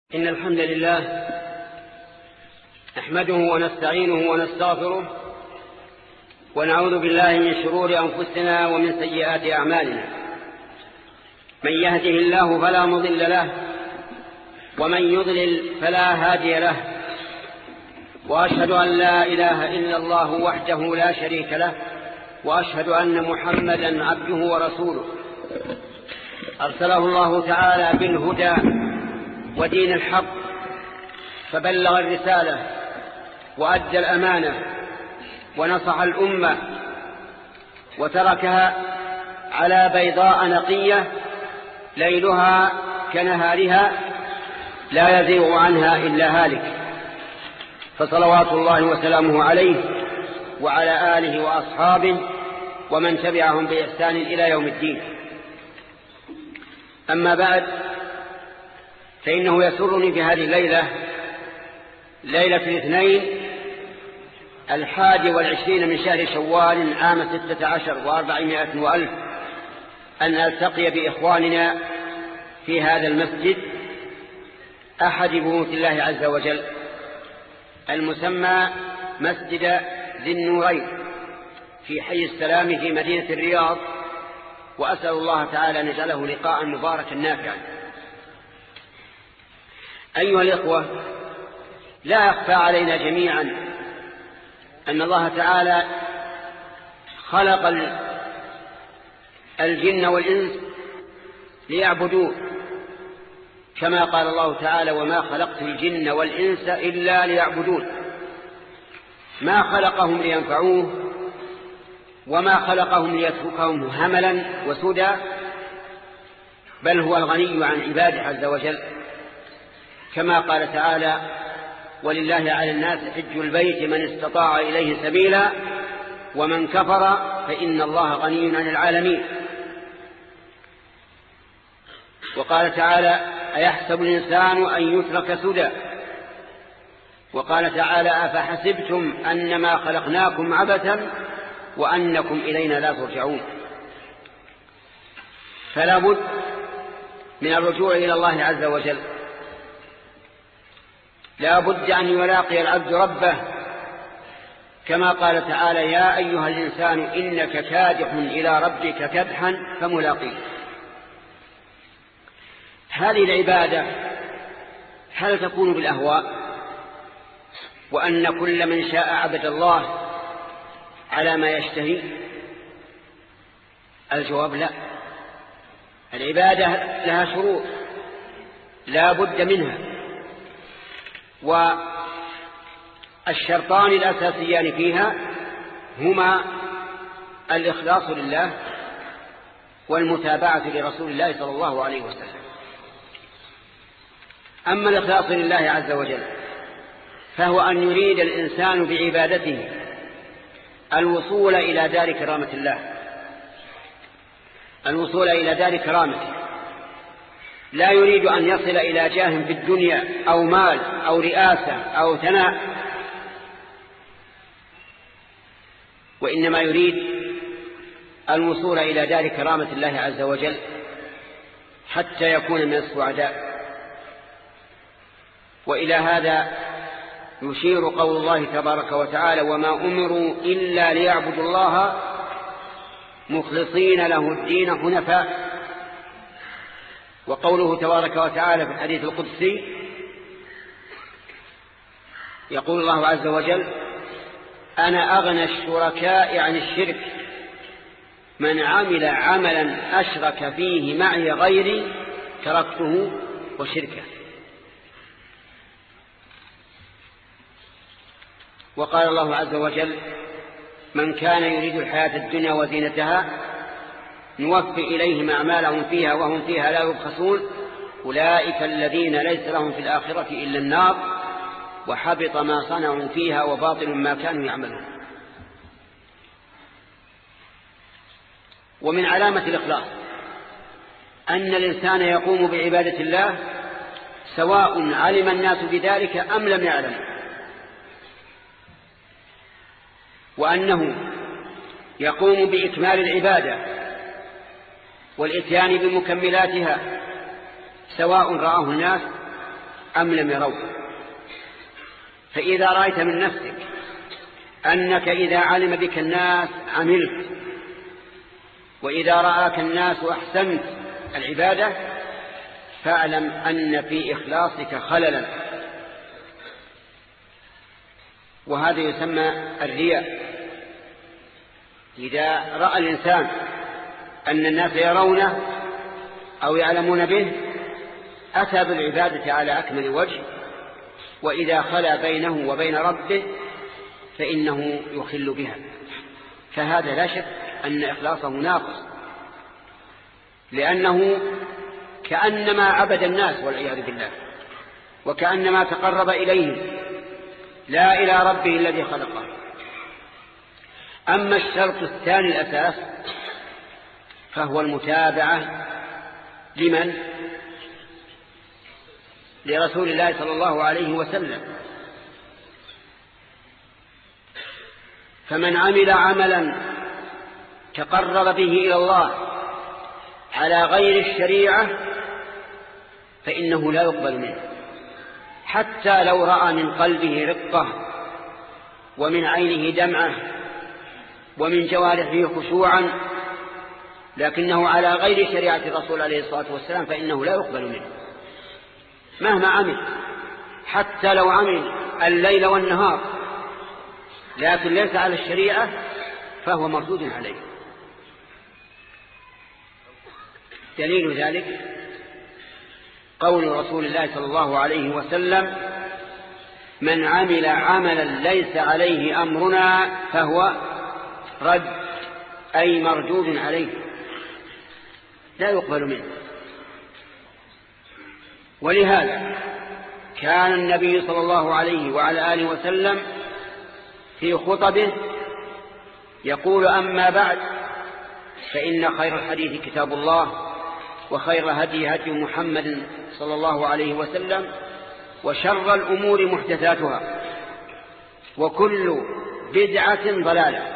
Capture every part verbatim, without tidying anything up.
إن الحمد لله نحمده ونستعينه ونستغفره ونعوذ بالله من شرور أنفسنا ومن سيئات أعمالنا. من يهده الله فلا مضل له ومن يضلل فلا هادي له، وأشهد أن لا إله إلا الله وحده لا شريك له، وأشهد أن محمدا عبده ورسوله أرسله الله تعالى بالهدى ودين الحق، فبلغ الرسالة وأدى الأمانة ونصح الأمة وتركها على بيضاء نقية ليلها كنهارها لا يزيغ عنها إلا هالك، فصلوات الله وسلامه عليه وعلى آله وأصحابه ومن تبعهم بإحسان إلى يوم الدين. أما بعد، فإنه يسرني في هذه الليلة، ليلة الاثنين الحادي والعشرين من شهر شوال عام ستة عشر وأربعمائة وألف، أن ألتقي بإخواننا في هذا المسجد أحد بيوت الله عز وجل المسمى مسجد ذي النورين في حي السلام في مدينة الرياض، وأسأل الله تعالى أن يجعله لقاء مباركا نافعا. أيها الإخوة، لا يخفى علينا جميعا أن الله تعالى خلق الجن والإنس ليعبدوه، كما قال الله تعالى: وما خلقت الجن والإنس إلا ليعبدون. ما خلقهم لينفعوه، وما خلقهم ليتركهم هملا وسدى، بل هو الغني عن عباده عز وجل، كما قال تعالى: ولله على الناس حج البيت من استطاع إليه سبيلا ومن كفر فإن الله غني عن العالمين. وقال تعالى: أيحسب الإنسان أن يترك سدى. وقال تعالى: أفحسبتم أنما خلقناكم عبثا وأنكم إلينا لا ترجعون. فلا بد من الرجوع إلى الله عز وجل، لا بد أن يلاقي العبد ربه، كما قال تعالى: يا أيها الإنسان إنك كادح إلى ربك كدحا فملاقيه. هذه العبادة هل تكون بالأهواء، وأن كل من شاء عبد الله على ما يشتهي؟ الجواب لا. العبادة لها شروط لا بد منها، والشرطان الأساسيان فيها هما الإخلاص لله والمتابعة لرسول الله صلى الله عليه وسلم. أما الإخلاص لله عز وجل فهو أن يريد الإنسان بعبادته الوصول إلى دار كرامة الله، الوصول إلى دار كرامته، لا يريد أن يصل إلى جاه في الدنيا أو مال أو رئاسة أو ثناء، وإنما يريد الوصول إلى دار كرامة الله عز وجل حتى يكون من السعداء. وإلى هذا يشير قول الله تبارك وتعالى: وما أمروا إلا ليعبدوا الله مخلصين له الدين حنفاء. وقوله تبارك وتعالى في الحديث القدسي يقول الله عز وجل: أنا أغنى الشركاء عن الشرك، من عمل عملا أشرك فيه معي غيري تركته وشركه. وقال الله عز وجل: من كان يريد الحياة الدنيا وزينتها نوفي إليهم أعمالهم فيها وهم فيها لا يبخسون، أولئك الذين ليس لهم في الآخرة إلا النار وحبط ما صنعوا فيها وباطل ما كانوا يعملون. ومن علامة الإخلاص أن الإنسان يقوم بعبادة الله سواء علم الناس بذلك أم لم يعلم، وأنه يقوم بإكمال العبادة والإتيان بمكملاتها سواء رآه الناس أم لم يروا. فإذا رأيت من نفسك أنك إذا علم بك الناس عملت، وإذا رآك الناس أحسنت العبادة، فاعلم أن في إخلاصك خللا، وهذا يسمى الرياء. إذا رأى الإنسان أن الناس يرونه أو يعلمون به أتى بالعبادة على أكمل وجه، وإذا خلا بينه وبين ربه فإنه يخل بها، فهذا لا شك أن إخلاصه ناقص، لأنه كأنما عبد الناس والعياذ بالله، وكأنما تقرب إليهم لا إلى ربه الذي خلقه. أما الشرط الثاني الأساس فهو المتابعة لمن؟ لرسول الله صلى الله عليه وسلم. فمن عمل عملا تقرب به إلى الله على غير الشريعة فإنه لا يقبل منه، حتى لو رأى من قلبه رقة ومن عينه دمعة ومن جوارحه خشوعا، لكنه على غير شريعة الرسول عليه الصلاة والسلام فإنه لا يقبل منه مهما عمل، حتى لو عمل الليل والنهار لكن ليس على الشريعة فهو مردود عليه. دليل ذلك قول رسول الله صلى الله عليه وسلم: من عمل عملا ليس عليه أمرنا فهو رد، أي مردود عليه لا يقبل منه. ولهذا كان النبي صلى الله عليه وعلى آله وسلم في خطبه يقول: أما بعد فإن خير الحديث كتاب الله، وخير هدي هدي محمد صلى الله عليه وسلم، وشر الأمور محدثاتها، وكل بدعة ضلالة.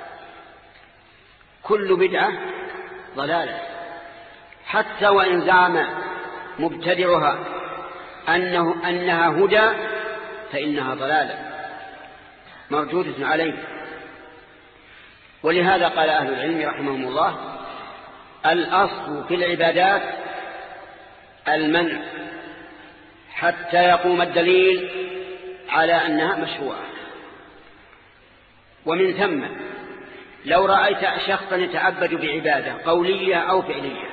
كل بدعة ضلالة، حتى وإن زعم مبتدعها أنه أنها هدى فإنها ضلالة مردودة عليه. ولهذا قال أهل العلم رحمهم الله: الأصل في العبادات المنع حتى يقوم الدليل على أنها مشروعة. ومن ثم لو رأيت شخصا يتعبد بعبادة قولية أو فعلية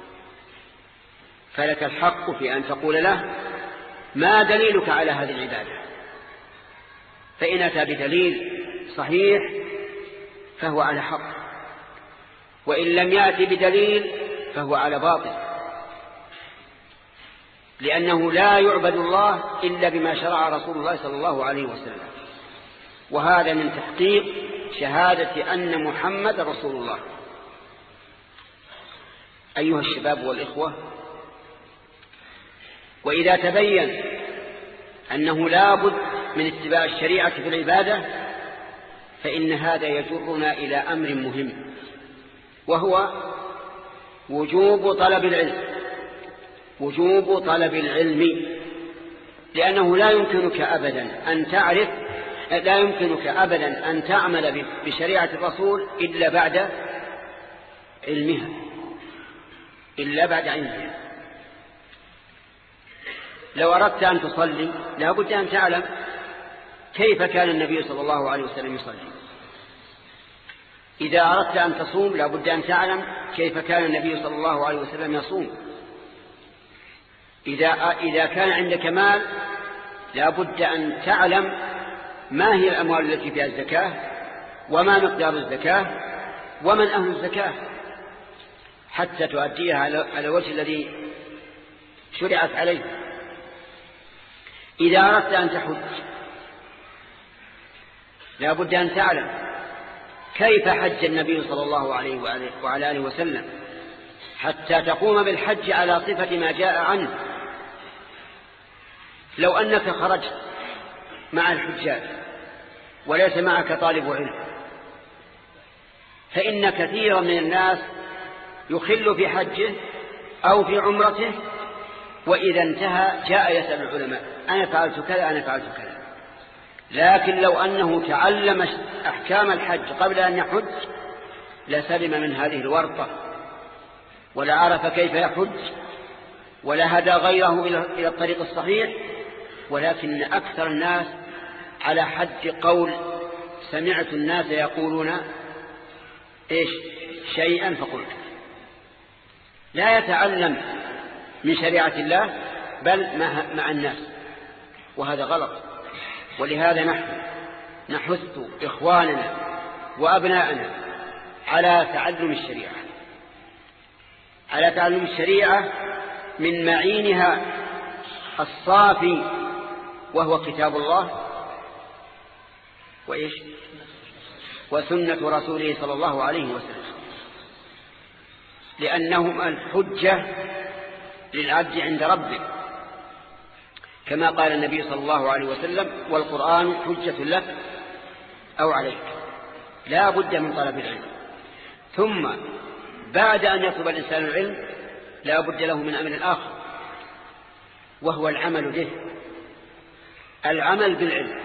فلك الحق في أن تقول له: ما دليلك على هذه العبادة؟ فإن أتى بدليل صحيح فهو على حق، وإن لم يأتي بدليل فهو على باطل، لأنه لا يعبد الله إلا بما شرع رسول الله صلى الله عليه وسلم، وهذا من تحقيق شهادة أن محمد رسول الله. أيها الشباب والإخوة، وإذا تبين أنه لا بد من اتباع الشريعة في العبادة فإن هذا يجرنا إلى أمر مهم، وهو وجوب طلب العلم. وجوب طلب العلم، لأنه لا يمكنك أبدا أن تعرف لا يمكنك أبدا أن تعمل بشريعة الرسول إلا بعد علمها إلا بعد علمها. لو أردت أن تصلي لا بد أن تعلم كيف كان النبي صلى الله عليه وسلم يصلي. إذا أردت أن تصوم لا بد أن تعلم كيف كان النبي صلى الله عليه وسلم يصوم. إذا إذا كان عندك مال لا بد أن تعلم ما هي الأموال التي فيها الزكاة، وما مقدار الزكاة، ومن أهل الزكاة، حتى تؤديها على الوجه الذي شرعت عليه. إذا أردت أن تحج لا بد أن تعلم كيف حج النبي صلى الله عليه وعلى آله وسلم، حتى تقوم بالحج على صفة ما جاء عنه. لو أنك خرجت مع الحجاج وليس معك طالب علم فإن كثيرا من الناس يخل في حجه أو في عمرته وإذا انتهى جاء يسأل العلماء أنا فعلت كذا أنا فعلت كذا. لكن لو أنه تعلم أحكام الحج قبل أن يحج لسلم من هذه الورطة ولا عرف كيف يحج ولا هدى غيره إلى الطريق الصحيح. ولكن أكثر الناس على حد قول سمعت الناس يقولون إيش شيئا فقلت، لا يتعلم من شريعة الله بل مع الناس، وهذا غلط. ولهذا نحن نحث إخواننا وأبناءنا على تعلم الشريعة، على تعلم الشريعة من معينها الصافي وهو كتاب الله وإيش وسنة رسوله صلى الله عليه وسلم، لأنهما الحجة للعبد عند ربه، كما قال النبي صلى الله عليه وسلم والقرآن حجة لك أو عليك. لا بد من طلب العلم، ثم بعد أن يطلب الإنسان العلم لا بد له من أمر آخر وهو العمل به، العمل بالعلم،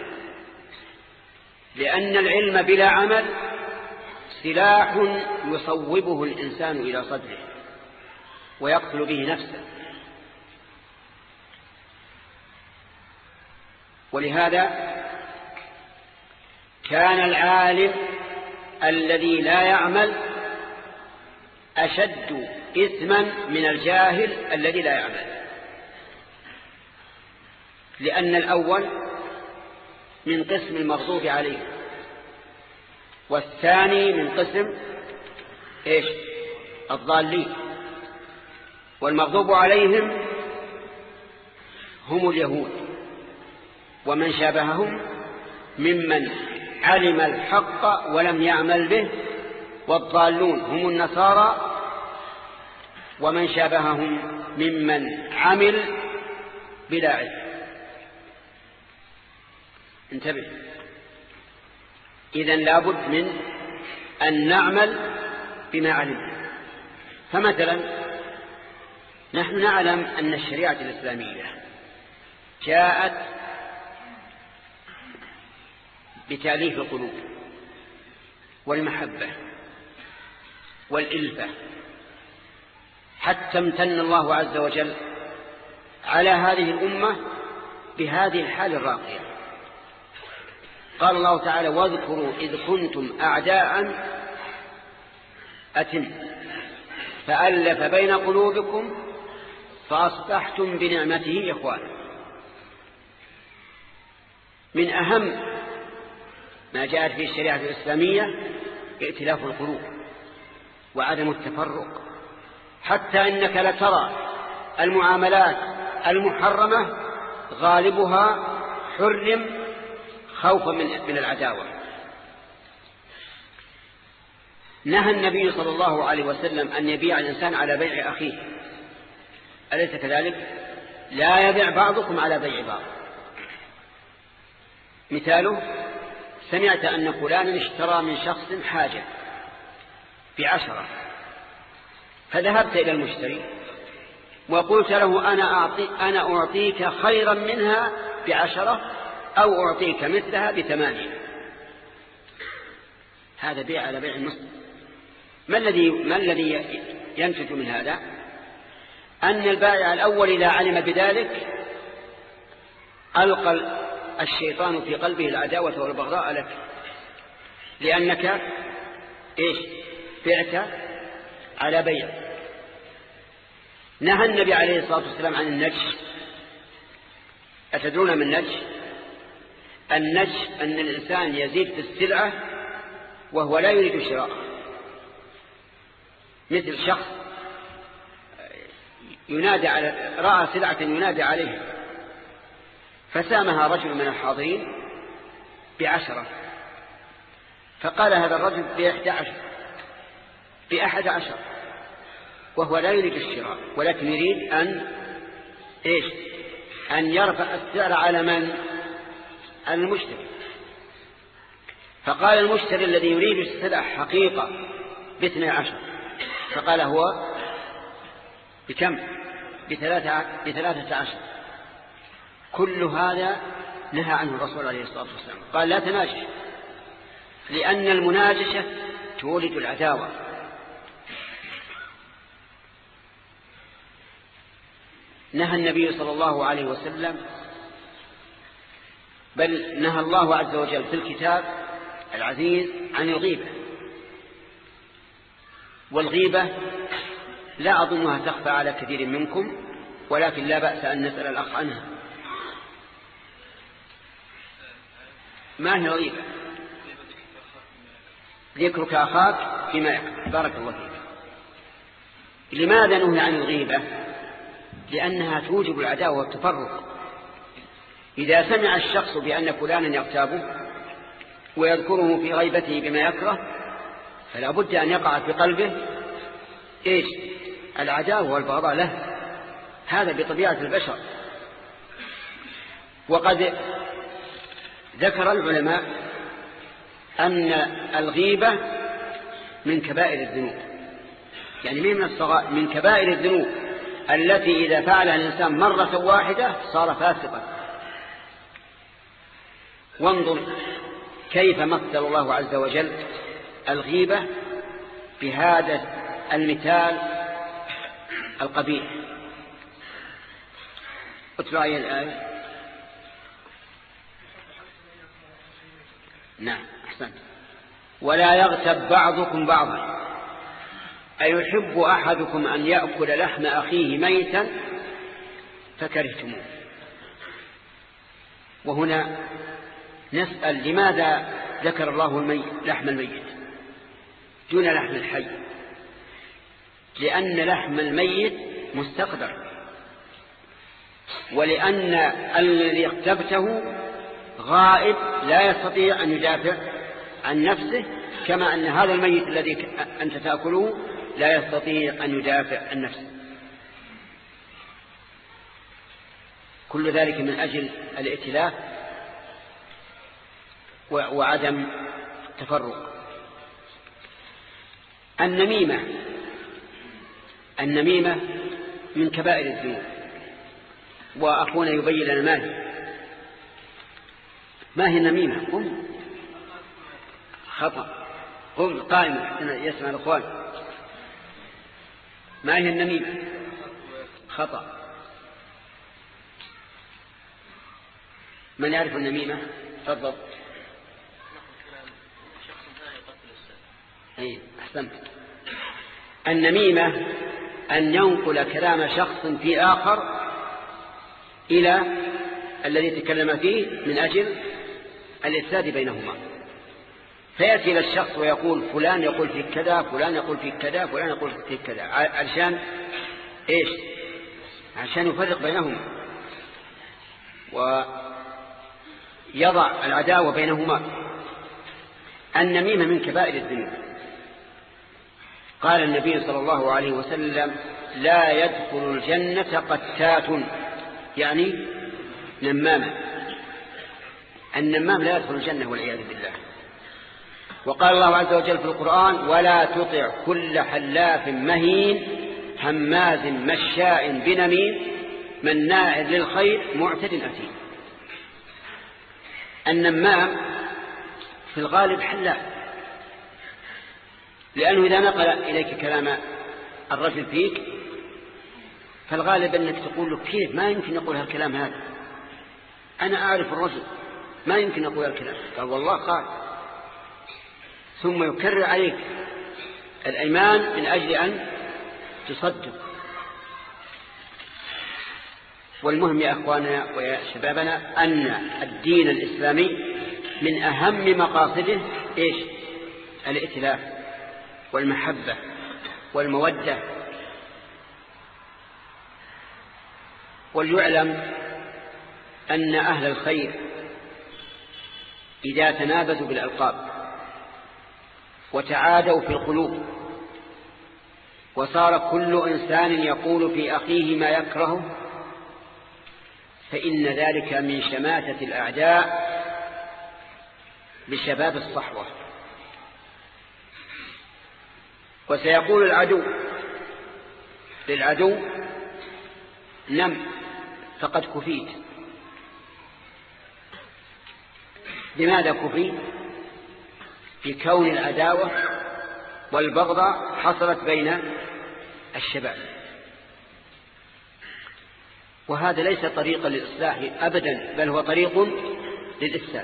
لأن العلم بلا عمل سلاح يصوبه الإنسان إلى صدره ويقتل به نفسه. ولهذا كان العالم الذي لا يعمل أشد إثما من الجاهل الذي لا يعمل، لأن الأول من قسم المغضوب عليه والثاني من قسم إيش الضالين. والمغضوب عليهم هم اليهود ومن شابههم ممن علم الحق ولم يعمل به، والضالون هم النصارى ومن شابههم ممن عمل بلا علم. انتبه، إذن لابد من أن نعمل بما علمنا. فمثلا نحن نعلم أن الشريعة الإسلامية جاءت بتأليف القلوب والمحبة والإلفة، حتى امتن الله عز وجل على هذه الأمة بهذه الحال الراقية. قال الله تعالى واذكروا إذ كنتم أعداء أتم فألف بين قلوبكم فأصبحتم بنعمته إخوانا. من أهم ما جاءت في الشريعة الإسلامية ائتلاف القلوب وعدم التفرق، حتى إنك لترى المعاملات المحرمة غالبها حرم خوفا من العداوة. نهى النبي صلى الله عليه وسلم أن يبيع الإنسان على بيع أخيه، أليس كذلك؟ لا يبيع بعضكم على بيع بعض. مثاله سمعت أن فلانا اشترى من شخص حاجة بعشرة، فذهبت إلى المشتري وقلت له أنا, أعطي أنا أعطيك خيرا منها بعشرة أو أعطيك مثلها بثمانية. هذا بيع على بيع المسلم. ما الذي ما الذي ينتج من هذا؟ أن البائع الأول إذا علم بذلك ألقى الشيطان في قلبه العداوة والبغضاء لك، لأنك إيش بعت على بيع. نهى النبي عليه الصلاة والسلام عن النجش. أتدرون من النجش؟ النجش أن الإنسان يزيد في السلعة وهو لا يريد شراءها، مثل شخص ينادى على رأى سلعة ينادى عليها فسامها رجل من الحاضرين بعشرة، فقال هذا الرجل بإحدى عشر بأحد عشر وهو لا يريد الشراء، ولكن يريد أن إيش أن يرفع السعر على من؟ على المشتري. فقال المشتري الذي يريد السلع حقيقة باثني عشر، فقال هو بكم؟ بثلاثة, بثلاثة عشر. كل هذا نهى عنه الرسول عليه الصلاة والسلام، قال لا تناجش، لأن المناجشة تولد العداوة. نهى النبي صلى الله عليه وسلم، بل نهى الله عز وجل في الكتاب العزيز عن الغيبة. والغيبة لا أظنها تخفى على كثير منكم، ولكن لا بأس أن نسأل الأخ عنها. ما هي الغيبة؟ ذكرك أخاك فيما يكره. بارك الله فيك. لماذا نهي عن الغيبة؟ لأنها توجب العداوة والتفرق. إذا سمع الشخص بأن فلانا يغتابه ويذكره في غيبته بما يكره، فلا بد أن يقع في قلبه إيش؟ العداوة والبغضاء له. هذا بطبيعة البشر. وقد ذكر العلماء أن الغيبة من كبائر الذنوب، يعني من الصغائر، من كبائر الذنوب التي إذا فعلها الإنسان مرة واحدة صار فاسقا. وانظر كيف مثل الله عز وجل الغيبة بهذا المثال القبيح. اتبع أي الآية. نعم أحسنت. ولا يغتب بعضكم بعضا أيحب أحدكم أن يأكل لحم أخيه ميتا فكرهتموه. وهنا نسأل لماذا ذكر الله الميت لحم الميت دون لحم الحي؟ لأن لحم الميت مستقدر، ولأن الذي اغتبته غائب لا يستطيع أن يدافع عن نفسه، كما أن هذا الميت الذي أنت تأكله لا يستطيع أن يدافع عن نفسه. كل ذلك من أجل الائتلاف وعدم التفرق. النميمة النميمة من كبائر الذنوب، وأخونا يبين لنا ما هي. ما هي النميمة؟ قم خطأ، قم قائمة حتى يسمع الأخوان. ما هي النميمة؟ خطأ. من يعرف النميمة؟ تفضل. اي احسنت. النميمة أن ينقل كلام شخص في آخر إلى الذي تكلم فيه من أجل الإفساد بينهما، فيأتي إلى الشخص ويقول فلان يقول فيك كذا، فلان يقول فيك كذا، فلان يقول فيك كذا، علشان إيش؟ عشان يفرق بينهما ويضع العداوة بينهما. النميمة من كبائر الذنوب. قال النبي صلى الله عليه وسلم لا يدخل الجنة قتات، يعني نماما. النمام لا يدخل الجنة والعياذ بالله. وقال الله عز وجل في القرآن ولا تطع كل حلاف مهين هماز مشاء بنميم مناع للخير معتد أثيم. النمام في الغالب حلاف، لأنه إذا نقل إليك كلام الرجل فيك فالغالب أنك تقول له كيف ما يمكن يقول هالكلام هذا، أنا أعرف الرجل ما يمكن يقول هالكلام. قال والله قال، ثم يكرر عليك الأيمان من أجل أن تصدق. والمهم يا أخواننا ويا شبابنا أن الدين الإسلامي من أهم مقاصده إيش؟ الائتلاف والمحبة والمودة. وليعلم أن أهل الخير إذا تنابزوا بالألقاب وتعادوا في القلوب وصار كل إنسان يقول في أخيه ما يكرهه فإن ذلك من شماتة الأعداء بشباب الصحوة. وسيقول العدو للعدو نم فقد كفيت. لماذا كفي؟ بكون العداوة والبغضاء حصلت بين الشباب، وهذا ليس طريقا للإصلاح أبدا، بل هو طريق للإفساد.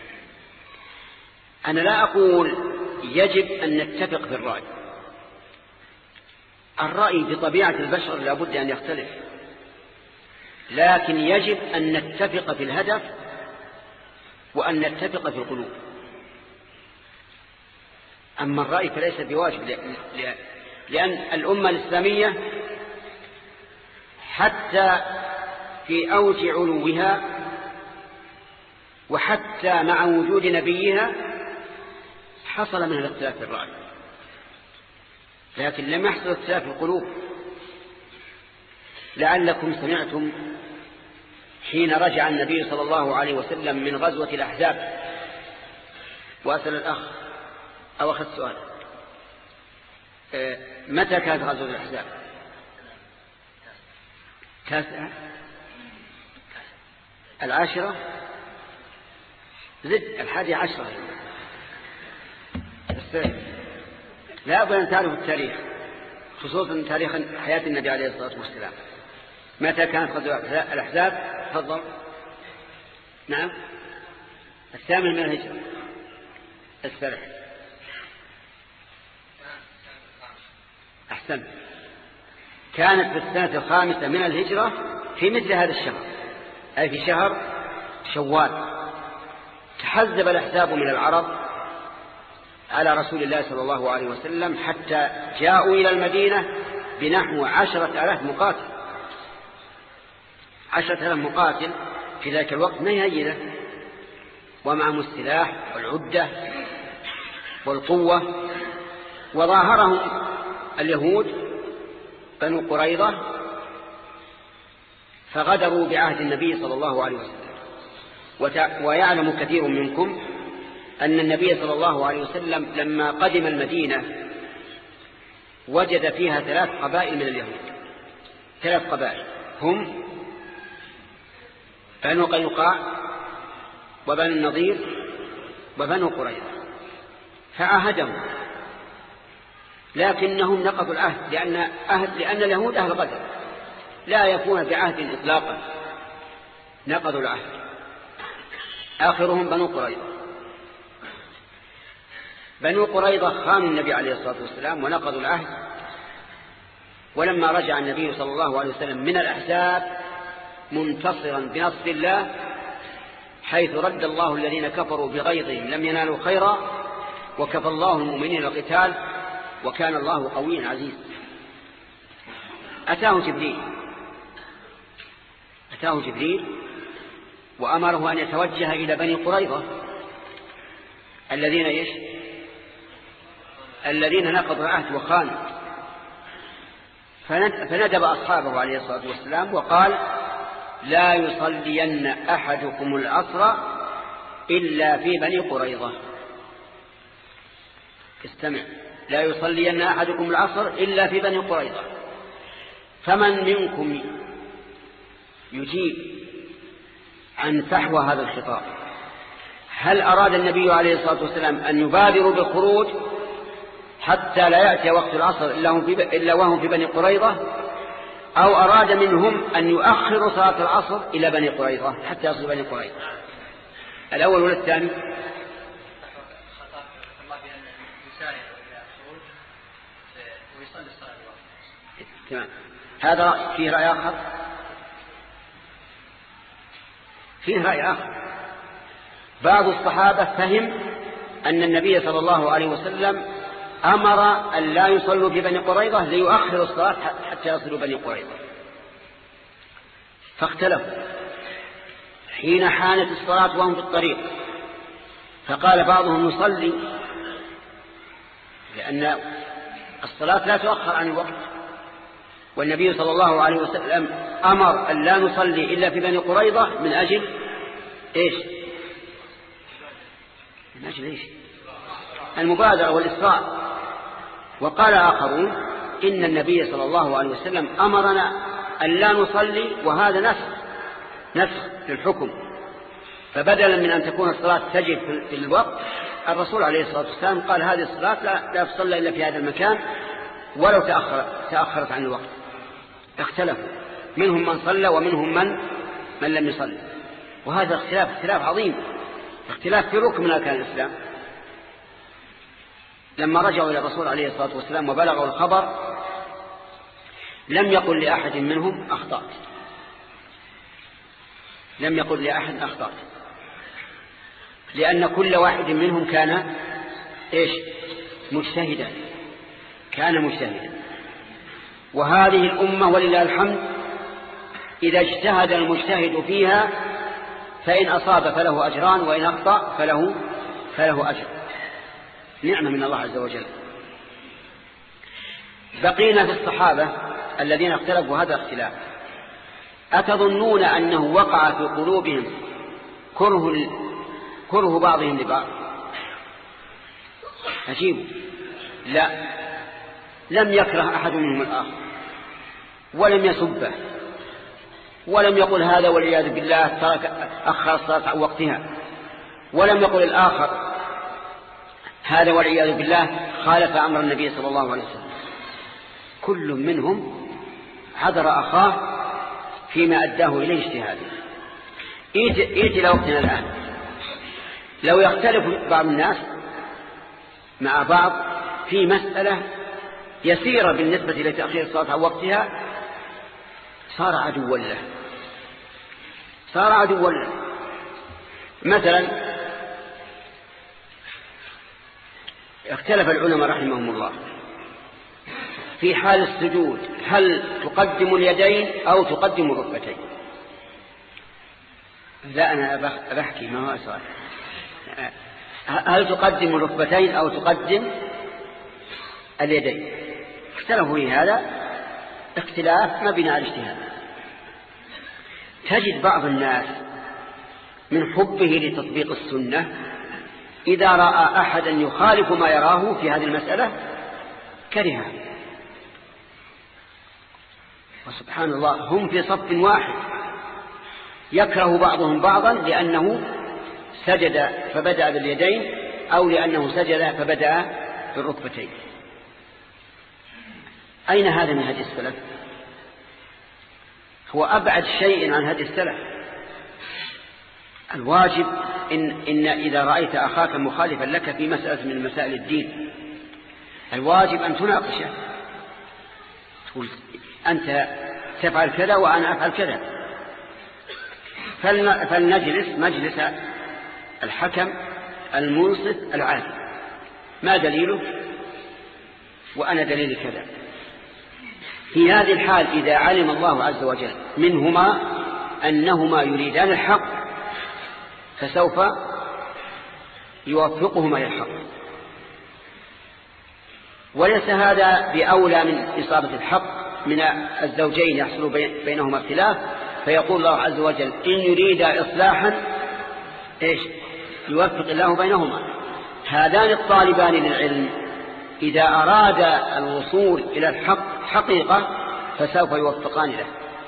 أنا لا أقول يجب أن نتفق في الرأي، الرأي بطبيعة البشر لابد أن يختلف، لكن يجب أن نتفق في الهدف وأن نتفق في القلوب. أما الرأي فليس بواجب، لأن الأمة الإسلامية حتى في أوج علوها وحتى مع وجود نبيها حصل منها الاختلاف في الرأي، لكن لم يحصل اختلاف في القلوب. لعلكم سمعتم حين رجع النبي صلى الله عليه وسلم من غزوة الأحزاب، وأسأل الأخ أو أخذ السؤال، متى كانت غزوة الأحزاب؟ تاسعة العاشرة زد الحادي عشرة. لا بد أن تعرف التاريخ، خصوصا تاريخ حياة النبي عليه الصلاة والسلام. متى كانت غزوة الأحزاب؟ تفضل. نعم، الثامن من الهجرة. السبع. أحسن، كانت في السنة الخامسة من الهجرة في مثل هذا الشهر، أي في شهر شوال. تحزب الأحزاب من العرب على رسول الله صلى الله عليه وسلم حتى جاءوا إلى المدينة بنحو عشرة آلاف مقاتل. عشرة آلاف مقاتل في ذلك الوقت ما يهيئ، ومعهم السلاح والعدة والقوة. وظاهرهم اليهود بنو قريظة، فغدروا بعهد النبي صلى الله عليه وسلم. ويعلم كثير منكم أن النبي صلى الله عليه وسلم لما قدم المدينة وجد فيها ثلاث قبائل من اليهود، ثلاث قبائل هم بنو قينقاع وبنو النضير وبنو قريظة، فعاهدهم، لكنهم نقضوا العهد، لأن, أهل لأن اليهود أهل غدر لا يكون بعهد إطلاقا، نقضوا العهد. آخرهم بنو قريظة. بنو قريظة خانوا النبي عليه الصلاة والسلام ونقضوا العهد. ولما رجع النبي صلى الله عليه وسلم من الأحزاب منتصرا بنصر الله، حيث رد الله الذين كفروا بغيظهم لم ينالوا خيرا، وكفى الله المؤمنين القتال، وكان الله قويا عزيزا. أتاه جبريل أتاه جبريل وأمره أن يتوجه إلى بني قريظة الذين إيش؟ الذين نقضوا العهد وخانوا. فندب أصحابه عليه الصلاة والسلام وقال: لا يصلين أحدكم العصر إلا في بني قريظة. استمع، لا يصلين أحدكم العصر إلا في بني قريظة. فمن منكم يجيب عن فحوى هذا الخطاب؟ هل أراد النبي عليه الصلاة والسلام أن يبادروا بالخروج حتى لا يأتي وقت العصر إلا وهم في بني قريظة، أو أراد منهم أن يؤخروا صلاة العصر إلى بني قريظة حتى يصل بني قريظة؟ الأول ولا الثاني؟ تمام. هذا فيه رأي آخر، فيه رأي آخر. بعض الصحابة فهم أن النبي صلى الله عليه وسلم أمر أن لا يصلوا في بني قريظة ليؤخروا الصلاة حتى يصلوا بني قريظة، فاختلفوا حين حانت الصلاة وهم في الطريق. فقال بعضهم: نصلي، لأن الصلاة لا تؤخر عن الوقت، والنبي صلى الله عليه وسلم أمر أن لا نصلي إلا في بني قريظة من أجل إيش؟ من أجل إيش؟ المبادرة والإسراء. وقال آخرون: إن النبي صلى الله عليه وسلم أمرنا أن لا نصلي، وهذا نسخ نسخ للحكم. فبدلا من أن تكون الصلاة تجب في الوقت، الرسول عليه الصلاة والسلام قال هذه الصلاة لا, لا تصلى إلا في هذا المكان ولو تأخر تأخرت عن الوقت. اختلفوا، منهم من صلى ومنهم من من لم يصلي، وهذا اختلاف اختلاف عظيم، اختلاف في ركن من أركان الإسلام. لما رجعوا إلى الرسول عليه الصلاة والسلام وبلغوا الخبر لم يقل لأحد منهم أخطأت، لم يقل لأحد أخطأت، لأن كل واحد منهم كان إيش؟ مجتهدا، كان مجتهدا. وهذه الأمة ولله الحمد إذا اجتهد المجتهد فيها فإن أصاب فله أجران، وإن أخطأ فله فله أجر، نعمة من الله عز وجل. بقينا في الصحابة الذين اختلفوا هذا الاختلاف. أتظنون أنه وقع في قلوبهم كره كره بعضهم لبعض؟ عجيب، لا، لم يكره أحد منهم الآخر، ولم يسبه، ولم يقل هذا والعياذ بالله ترك أخر الصلاة عن وقتها، ولم يقل الآخر هذا والعياذ بالله خالف أمر النبي صلى الله عليه وسلم. كل منهم حذر أخاه فيما أداه إليه اجتهاده. إيتي لوقتنا الآن، لو يختلف بعض الناس مع بعض في مسألة يسيرة بالنسبة لتأخير الصلاة عن وقتها، صار عدوا له، صار عدوا له. مثلا اختلف العلماء رحمهم الله في حال السجود، هل تقدم اليدين أو تقدم الركبتين؟ لا، أنا بحكي ما هو سؤال. هل تقدم الركبتين أو تقدم اليدين؟ اختلفوا في هذا اختلاف مبني على الاجتهاد. تجد بعض الناس من حبه لتطبيق السنة إذا رأى أحدا يخالف ما يراه في هذه المسألة كرهه، وسبحان الله هم في صف واحد، يكره بعضهم بعضا لأنه سجد فبدأ باليدين، أو لأنه سجد فبدأ بالركبتين. أين هذا من هدي السلف؟ هو أبعد شيء عن هدي السلف. الواجب إن, إن إذا رأيت أخاك مخالفا لك في مسألة من مسائل الدين، الواجب أن تناقشه، تقول أنت تفعل كذا وأنا أفعل كذا، فلنجلس مجلس الحكم المنصف العادل، ما دليله وأنا دليل كذا. في هذه الحال إذا علم الله عز وجل منهما أنهما يريدان الحق فسوف يوفقهما إلى الحق، وليس هذا بأولى من إصابة الحق من الزوجين يحصل بينهما اختلاف، فيقول الله عز وجل إن يريد إصلاحا إيش يوفق الله بينهما. هذان الطالبان للعلم إذا أراد الوصول إلى الحق حقيقة فسوف يوفقان له.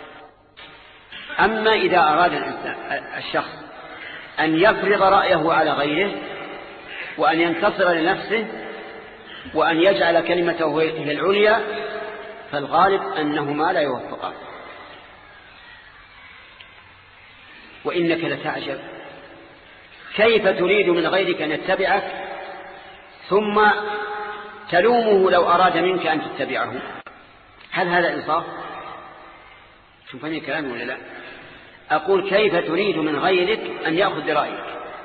أما إذا أراد الشخص أن يفرض رأيه على غيره وأن ينتصر لنفسه وأن يجعل كلمته هي العليا، فالغالب أنهما لا يوفقان. وإنك لتعجب كيف تريد من غيرك أن يتبعك ثم تلومه لو أراد منك أن تتبعه؟ هل هذا إنصاف؟ شوفني كلامي ولا لا؟ أقول كيف تريد من غيرك أن يأخذ برأيك؟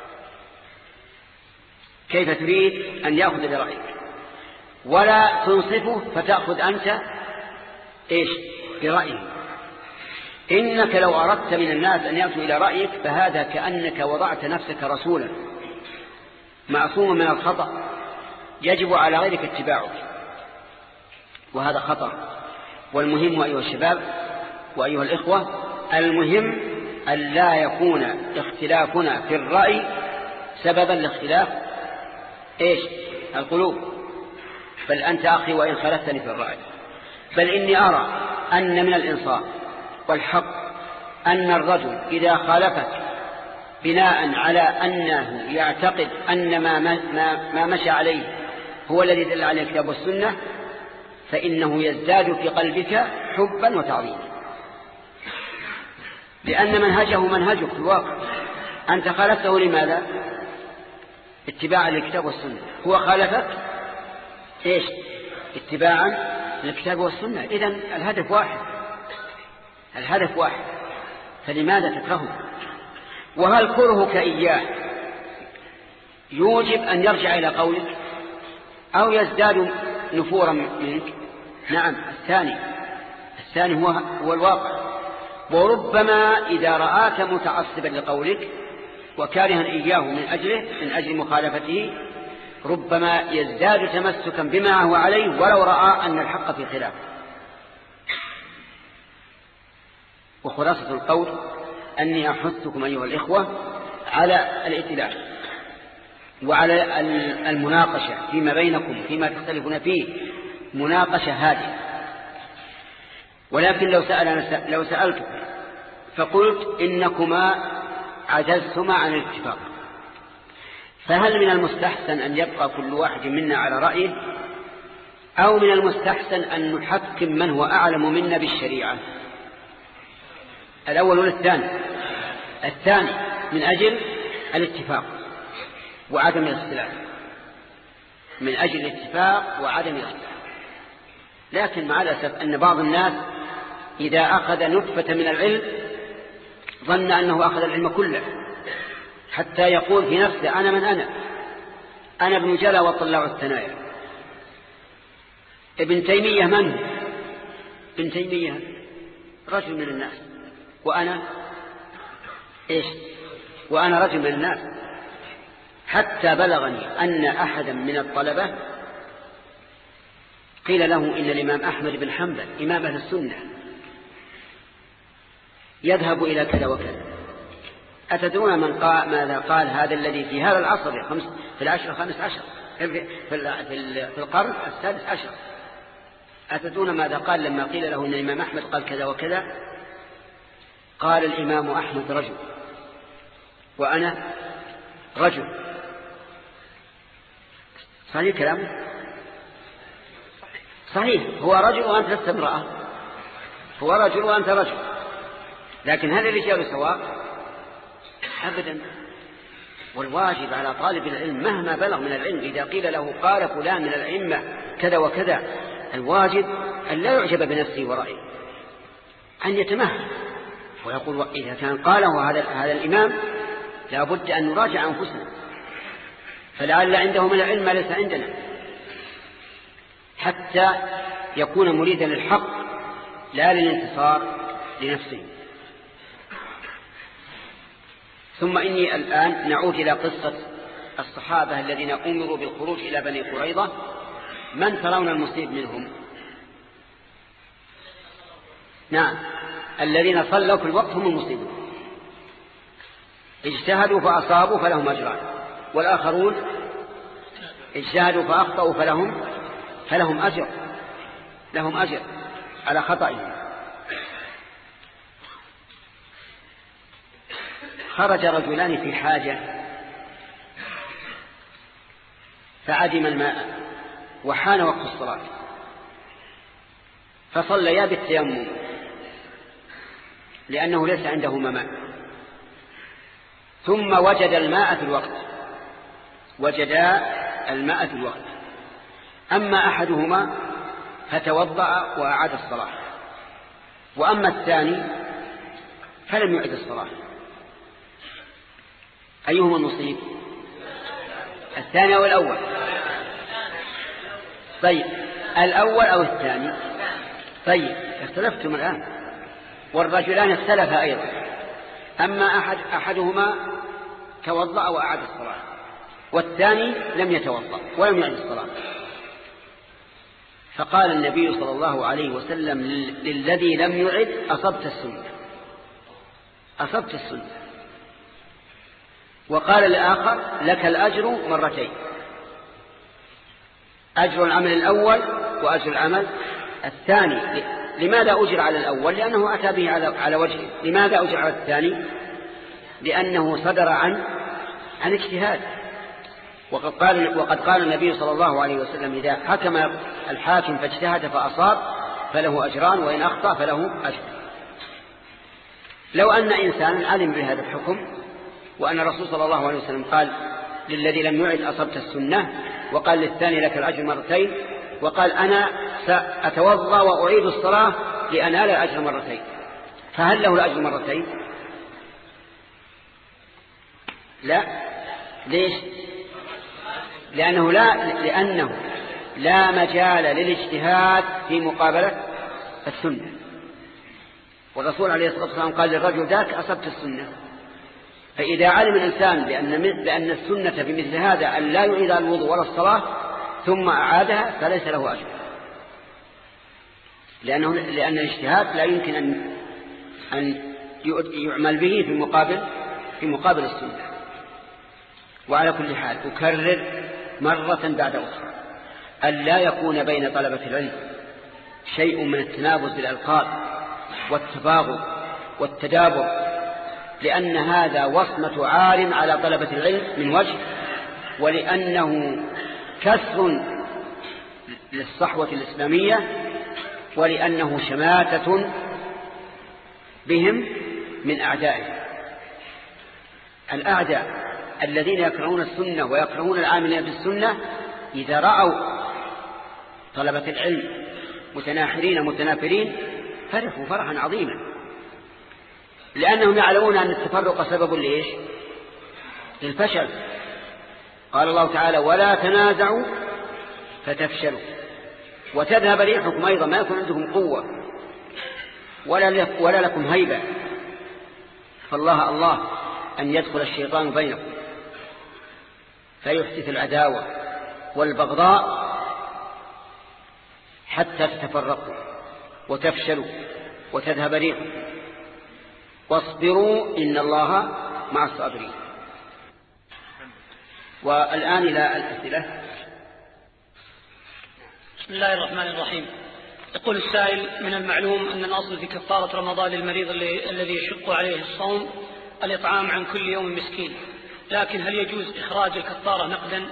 كيف تريد أن يأخذ برأيك ولا تنصفه فتأخذ أنت إيش برأيه؟ إنك لو أردت من الناس أن يأتوا إلى رأيك فهذا كأنك وضعت نفسك رسولا معصوما من الخطأ يجب على غيرك اتباعك، وهذا خطأ. والمهم أيها الشباب وأيها الإخوة، المهم أن لا يكون اختلافنا في الرأي سببا لاختلاف إيش القلوب. بل أنت أخي وإن خلفتني في الرأي، بل إني أرى أن من الإنصاف والحق أن الرجل إذا خالفك بناء على أنه يعتقد أن ما, ما, ما مشى عليه هو الذي دل عليه الكتاب والسنة فإنه يزداد في قلبك حبا وتعظيما، لأن منهجه منهجك في الواقع. أنت خالفته لماذا؟ اتباعا للكتاب والسنة. هو خالفك إيش؟ اتباعا للكتاب والسنة. إذن الهدف واحد، الهدف واحد، فلماذا تكرهه؟ وهل كرهك إياه يوجب أن يرجع إلى قولك أو يزداد نفورا منك؟ نعم، الثاني الثاني هو, هو الواقع. وربما إذا رآك متعصبا لقولك وكارها إياه من أجله من أجل مخالفته ربما يزداد تمسكا بما هو عليه ولو رأى أن الحق في خلافه. وخلاصة القول أني أحثكم أيها الإخوة على الائتلاف وعلى المناقشة فيما بينكم فيما تختلفون فيه مناقشة هادئة. ولكن لو سألنا لو سألتكم فقلت إنكما عجزتما عن الاتفاق، فهل من المستحسن أن يبقى كل واحد منا على رأيه أو من المستحسن أن نحكم من هو أعلم منا بالشريعة؟ الأول ولا الثاني؟ الثاني، من أجل الاتفاق وعدم الاختلاف، من أجل الاتفاق وعدم الاختلاف. لكن مع الأسف أن بعض الناس إذا أخذ نطفة من العلم ظن أنه أخذ العلم كله، حتى يقول في نفسه أنا من أنا أنا ابن جلا وطلع الثنايا. ابن تيمية من هو؟ ابن تيمية رجل من الناس، وأنا إيش؟ وأنا رجل من الناس. حتى بلغني أن أحدا من الطلبة قيل له إن الإمام أحمد بن حنبل إمام أهل السنة يذهب إلى كذا وكذا. أتدرون من قال ماذا قال هذا الذي في هذا العصر في العشر الخامس عشر في, في القرن السادس عشر؟ أتدرون ماذا قال لما قيل له إن الإمام أحمد قال كذا وكذا؟ قال الإمام أحمد رجل وأنا رجل. صحيح كلامه؟ صحيح، هو رجل وأنت لست امرأة، هو رجل وأنت رجل، لكن هل الرجال سواء؟ أبدا. والواجب على طالب العلم مهما بلغ من العلم إذا قيل له قال فلان من الأئمة كذا وكذا، الواجب أن لا يعجب بنفسه ورأيه، أن يتمهل ويقول إذا كان قاله هذا هذا الإمام لا بد أن نراجع أنفسنا، فلعل عنده من العلم ما ليس عندنا، حتى يكون مريدا للحق لا للانتصار لنفسه. ثم إني الآن نعود إلى قصة الصحابة الذين أمروا بالخروج إلى بني قريظة. من ترون المصيب منهم؟ نعم، الذين صلوا في الوقت هم المصيبون، اجتهدوا فأصابوا فلهم أجران، والآخرون اجتهدوا فأخطأوا فلهم فلهم أجر لهم أجر على خطئهم. خرج رجلان في حاجة فعدم الماء وحان وقت الصلاة فصليا بالتيمم لأنه ليس عندهما ماء، ثم وجد الماء في الوقت وجدا الماء في الوقت. أما أحدهما فتوضأ وأعاد الصلاة، وأما الثاني فلم يعد الصلاة. أيهما المصيب؟ الثاني أو الأول؟ طيب، الأول أو الثاني؟ طيب، اختلفتم الآن، والرجلان اختلفا أيضا. أما أحد أحدهما توضأ وأعاد الصلاة، والثاني لم يتوضأ ولم يعد الصلاة. فقال النبي صلى الله عليه وسلم للذي لم يعد أصبت السنة أصبت السنة. وقال الآخر لك الأجر مرتين، أجر العمل الأول وأجر العمل الثاني، لماذا أجر على الأول؟ لأنه أتى به على وجهه. لماذا أجر على الثاني؟ لأنه صدر عن عن اجتهاد. وقد قال, وقد قال النبي صلى الله عليه وسلم: إذا حكم الحاكم فاجتهد فأصاب فله أجران، وإن أخطأ فله أجر. لو أن إنسانا علم بهذا الحكم، وأن الرسول صلى الله عليه وسلم قال للذي لم يعد أصبت السنة، وقال للثاني لك الأجر مرتين، وقال أنا سأتوضأ وأعيد الصلاة لأنال الأجر مرتين، فهل له الأجر مرتين؟ لا. ليش؟ لأنه لا, لأنه لا مجال للاجتهاد في مقابلة السنة. والرسول عليه الصلاة والسلام قال للرجل: ذاك أصبت السنة. فإذا علم الإنسان بأن, بأن السنة في مثل هذا أن لا يعيد الوضوء ولا الصلاة ثم أعادها فليس له أجر، لأنه لأن الاجتهاد لا يمكن أن أن يعمل به في مقابل في مقابل السنة. وعلى كل حال أكرر مرة بعد أخرى أن لا يكون بين طلبة العلم شيء من التنابز بالألقاب والتباغض والتدابر، لأن هذا وصمة عار على طلبة العلم من وجه، ولأنه كسر للصحوة الإسلامية، ولأنه شماتة بهم من أعدائهم. الأعداء الذين يكرهون السنة ويكرهون العاملين بالسنة إذا رأوا طلبة العلم متناحرين متنافرين فرحوا فرحا عظيما، لأنهم يعلمون أن التفرق سبب لإيش؟ للفشل. قال الله تعالى: ولا تنازعوا فتفشلوا وتذهب ريحكم، أيضا ما يكون عندكم قوة ولا لكم هيبة. فالله الله أن يدخل الشيطان بينكم فيحدث العداوة والبغضاء حتى تتفرقوا وتفشلوا وتذهب ريحكم، واصبروا إن الله مع الصابرين. والآن إلى الأسئلة. بسم الله الرحمن الرحيم. يقول السائل: من المعلوم أن الأصل في كفارة رمضان للمريض الذي يشق عليه الصوم الإطعام عن كل يوم مسكين، لكن هل يجوز إخراج الكفارة نقدا؟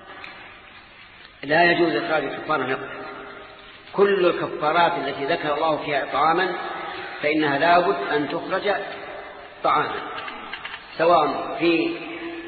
لا يجوز إخراج الكفارة نقدا. كل الكفارات التي ذكر الله فيها إطعاما فإنها لابد أن تخرج طعاما، سواء في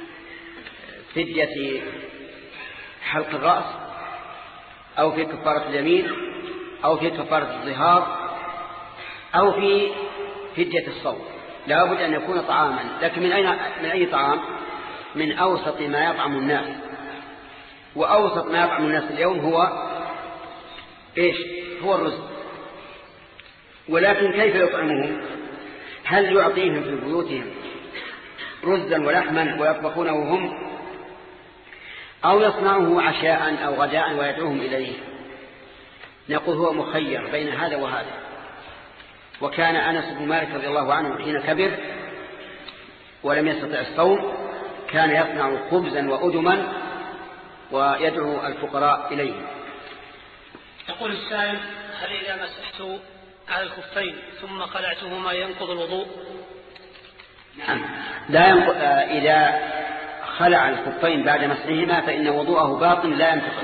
فدية حلق الرأس أو في كفارة اليمين أو في كفارة الظهار أو في فدية الصوم، لابد أن يكون طعاما. لكن من أين من أي طعام؟ من أوسط ما يطعم الناس، وأوسط ما يطعم الناس اليوم هو إيش؟ هو الرز. ولكن كيف يطعمهم؟ هل يعطيهم في بيوتهم رزا ولحما ويطبخونه هم، أو يصنعه عشاء أو غداء ويدعوهم إليه؟ نقول هو مخير بين هذا وهذا. وكان أنس بن مالك رضي الله عنه حين كبر ولم يستطع الصوم كان يصنع خبزا وأدما ويدعو الفقراء إليه. يقول السائل: هل إذا مسحت على الخفين ثم خلعتهما ينقض الوضوء؟ نعم، لا ينقض. إذا خلع الخفين بعد مسحهما فإن وضوءه باطل لا ينتقض،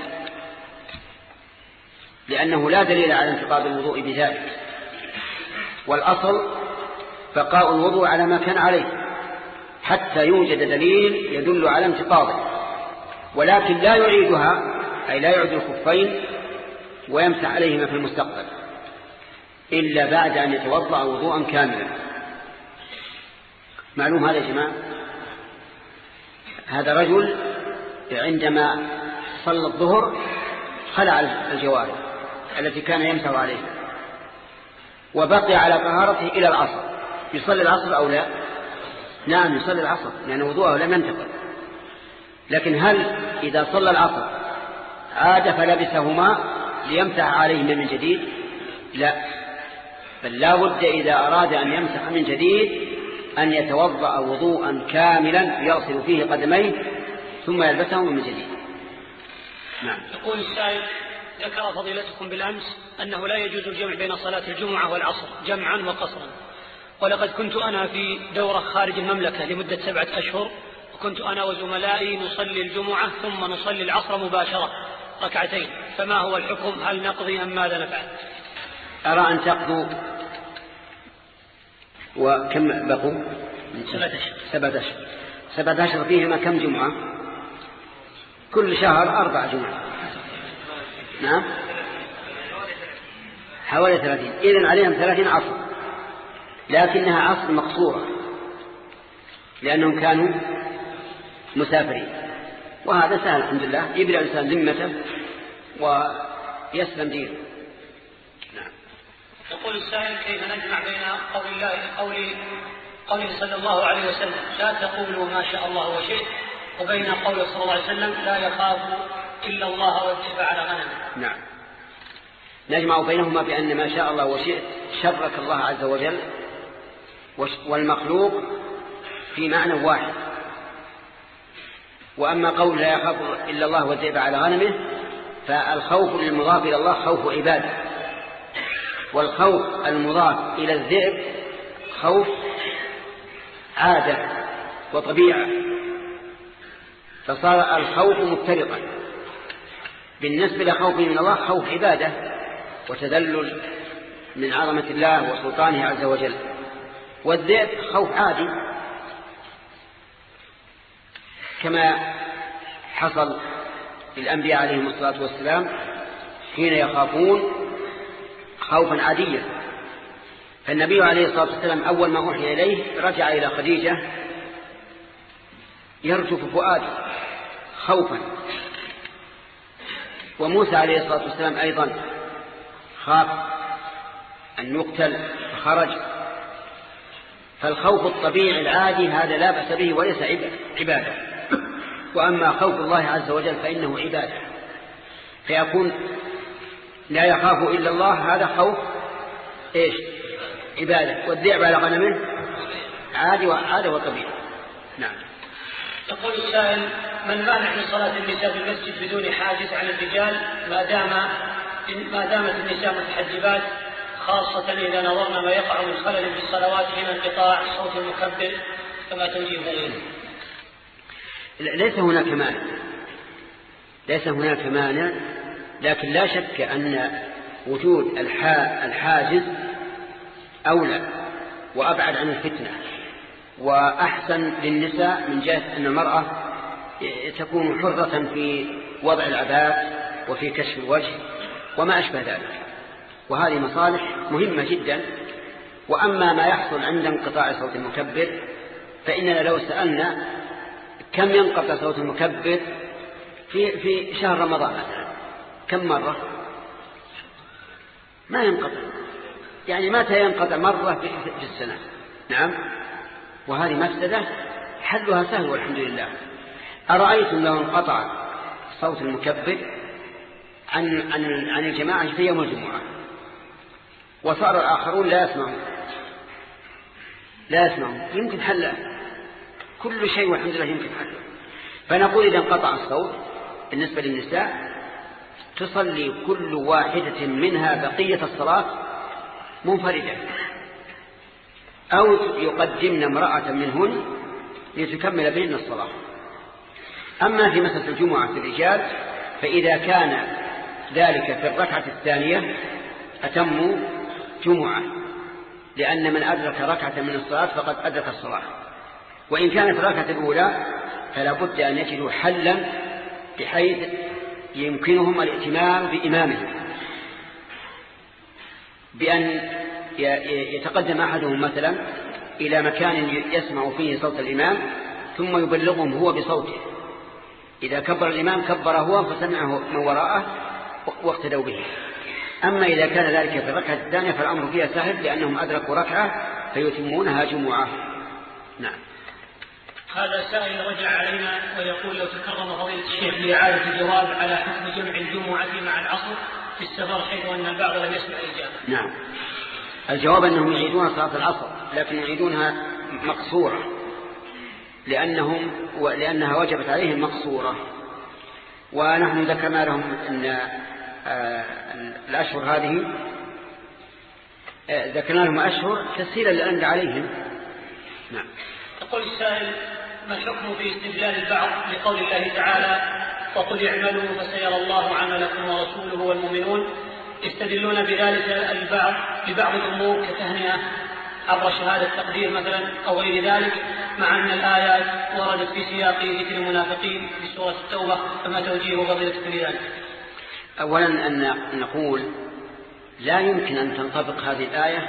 لأنه لا دليل على انتقاض الوضوء بذلك. والأصل بقاء الوضوء على ما كان عليه حتى يوجد دليل يدل على انتقاضه، ولكن لا يعيدها، أي لا يعيد الخفين ويمسح عليهما في المستقبل إلا بعد أن يتوضأ وضوءا كاملا. معلوم هذا يا جماعة؟ هذا رجل عندما صلى الظهر خلع الجوارح التي كان يمسح عليها وبقي على طهارته إلى العصر. يصلي العصر أو لا؟ نعم يصلي العصر لأن وضوءه لم ينتقل. لكن هل إذا صلى العصر عاد فلبسهما ليمسح عليهما من جديد؟ لا، بل لا بد إذا أراد أن يمسح من جديد أن يتوضأ وضوءا كاملا يغسل فيه قدميه ثم يلبسه من جديد. نعم. يقول السائل: ذكر فضيلتكم بالأمس أنه لا يجوز الجمع بين صلاة الجمعة والعصر جمعا وقصرا، ولقد كنت أنا في دورة خارج المملكة لمدة سبعة أشهر، وكنت أنا وزملائي نصلي الجمعة ثم نصلي العصر مباشرة ركعتين، فما هو الحكم؟ هل نقضي أم ماذا نفعل؟ أرى أن تقضوا. وكم بقوا؟ سبعة أشهر. سبعة أشهر سبعة أشهر فيهما كم جمعة؟ كل شهر أربع جمعة. نعم حوالي ثلاثين. إذن عليهم ثلاثين عصر، لكنها عصر مقصورة لأنهم كانوا مسافرين، وهذا سهل الحمد لله، يبلع الإنسان ذمته ويسلم دينه. نعم. يقول السائل: كيف نجمع بين قول الله قول قوله صلى الله عليه وسلم لا تقولوا ما شاء الله وشئت، وبين قوله صلى الله عليه وسلم لا يخاف إلا الله والذئب على غنمه؟ نعم، نجمع بينهما بأن ما شاء الله وشئت شرك الله عز وجل، والمخلوق في معنى واحد. وأما قول لا يخاف إلا الله والذئب على غنمه، فالخوف المضاف إلى الله خوف عباده، والخوف المضاف إلى الذئب خوف عادة وطبيعة، فصار الخوف مفترقا. بالنسبة لخوف من الله خوف عبادة وتذلل من عظمة الله وسلطانه عز وجل، والذئب خوف عادي كما حصل للأنبياء عليهم الصلاة والسلام حين يخافون خوفا عاديا. فالنبي عليه الصلاة والسلام أول ما أوحي إليه رجع إلى خديجة يرجف فؤاده خوفا، وموسى عليه الصلاة والسلام أيضا خاف أن يقتل فخرج. فالخوف الطبيعي العادي هذا لا بأس به وليس عبادة، وأما خوف الله عز وجل فإنه عبادة، فيكون لا يخاف إلا الله هذا خوف إيش؟ عبادة. والذئب على غنمه عادي وعادة وطبيعي. نعم. يقول السائل: من مانع من صلاة النساء في المسجد بدون حاجز عن الرجال ما دام ما دامت النساء متحجبات، خاصة إذا نظرنا ما يقع من خلل في الصلوات من انقطاع صوت المكبر، كما توجيه غيره؟ ليس هناك مانع، ليس هناك مانع، لكن لا شك أن وجود الحاجز أولى وأبعد عن الفتنة وأحسن للنساء، من جهة أن المرأة تكون حرة في وضع العباءة وفي كشف الوجه وما أشبه ذلك، وهذه مصالح مهمة جدا. وأما ما يحصل عند انقطاع صوت المكبر فإننا لو سألنا كم ينقطع صوت المكبر في في شهر رمضان مثلا كم مرة؟ ما ينقطع، يعني متى ينقطع؟ مرة في السنة. نعم. وهذه مفسدة حلها سهل والحمد لله. أرأيتم لو انقطع صوت المكبر عن عن عن الجماعة في يوم الجمعة وصار الآخرون لا يسمعون لا يسمعون يمكن حله كل شيء والحمد لله يمكن حله. فنقول إذا انقطع الصوت بالنسبة للنساء تصلي كل واحدة منها بقية الصلاة منفردة، أو يقدمن امرأة منهن لتكمل بهن الصلاة. أما في مسألة الجمعة في الرجال فإذا كان ذلك في الركعة الثانية أتموا جمعة، لأن من أدرك ركعة من الصلاة فقد أدرك الصلاة. وإن كانت الركعة الأولى فلا بد أن يجدوا حلا بحيث يمكنهم الائتمام بإمامهم، بأن يتقدم أحدهم مثلا إلى مكان يسمع فيه صوت الإمام ثم يبلغهم هو بصوته، إذا كبر الإمام كبر هو فسمعه من وراءه واقتدوا به. أما إذا كان ذلك في الركعة الثانية فالأمر فيها سهل، لأنهم أدركوا ركعة فيتمونها جمعة. نعم. هذا سائل رجع علينا ويقول: لو تكرم فضيلة الشيخ لإعادة الجواب على حكم جمع الجمعة مع العصر في السفر، حيث أن البعض لم يسمع الإجابة. نعم. الجواب أنهم يعيدون صلاة العصر، لكن يعيدونها مقصورة، لأنهم لأنها وجبت عليهم مقصورة. ونحن ذكرنا لهم أن الأشهر هذه ذكرنا لهم أشهر تسهيلا لأن عليهم. نعم. يقول السائل: ما الحكم في استدلال البعض لقول الله تعالى: وقل اعملوا فسيرى الله عملكم ورسوله والمؤمنون، يستدلون بذلك البعض ببعض الأمور كتهنئة عبر شهادة تقدير مثلا أو غير ذلك، مع أن الآيات وردت في سياق ذكر المنافقين في سورة التوبة، فما توجيه فضيلتكم لذلك؟ أولا أن نقول لا يمكن أن تنطبق هذه الآية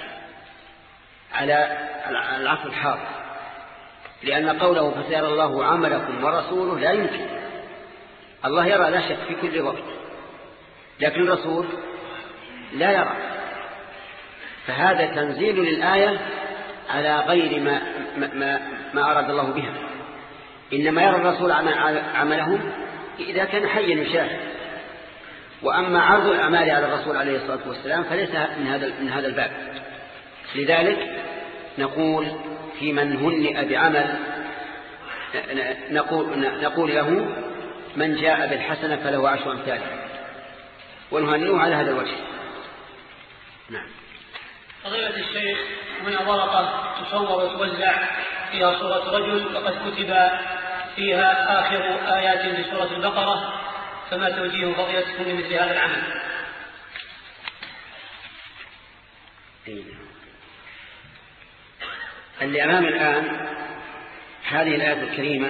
على العصر الحاضر، لأن قوله فسيرى الله عملكم ورسوله لا يمكن. الله يرى لا شك في كل وقت، لكن الرسول لا يرى، فهذا تنزيل للآية على غير ما, ما, ما أراد الله بها. إنما يرى الرسول عمله إذا كان حيا يشاهد، وأما عرض الأعمال على الرسول عليه الصلاة والسلام فليس من هذا من هذا الباب. لذلك نقول في من هنئ بعمل نقول, نقول له: من جاء بالحسنة فله عشر أمثالها، ونهنئه على هذا الوجه. نعم. فضيلة الشيخ، هنا ورقة تصور وتوزع فيها صورة رجل وقد كتب فيها آخر آيات في سورة البقرة، فما توجيه فضيلتكم لمثل هذا العمل؟ اللي أمام الآن هذه الآية الكريمة: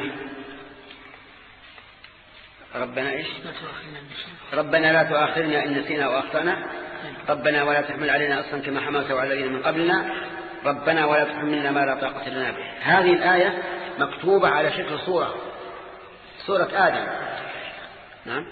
ربنا إيش؟ ربنا لا تؤاخذنا إن نسينا وأخطأنا، ربنا ولا تحمل علينا أصلا كما حملته على الذين من قبلنا، ربنا ولا تحملنا ما لا طاقة لنا به. هذه الآية مكتوبة على شكل صورة صورة آدم. نعم،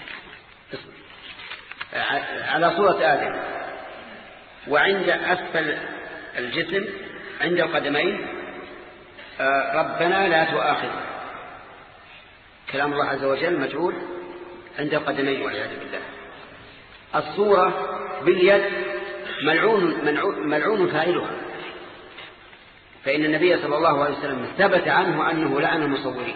على صورة آدم، وعند أسفل الجسم عند القدمين ربنا لا تؤاخذنا. كلام الله عز وجل مجعول عند القدمين والعياذ بالله. الصورة باليد ملعون, ملعون, ملعون فاعلها، فإن النبي صلى الله عليه وسلم ثبت عنه أنه لعن المصورين.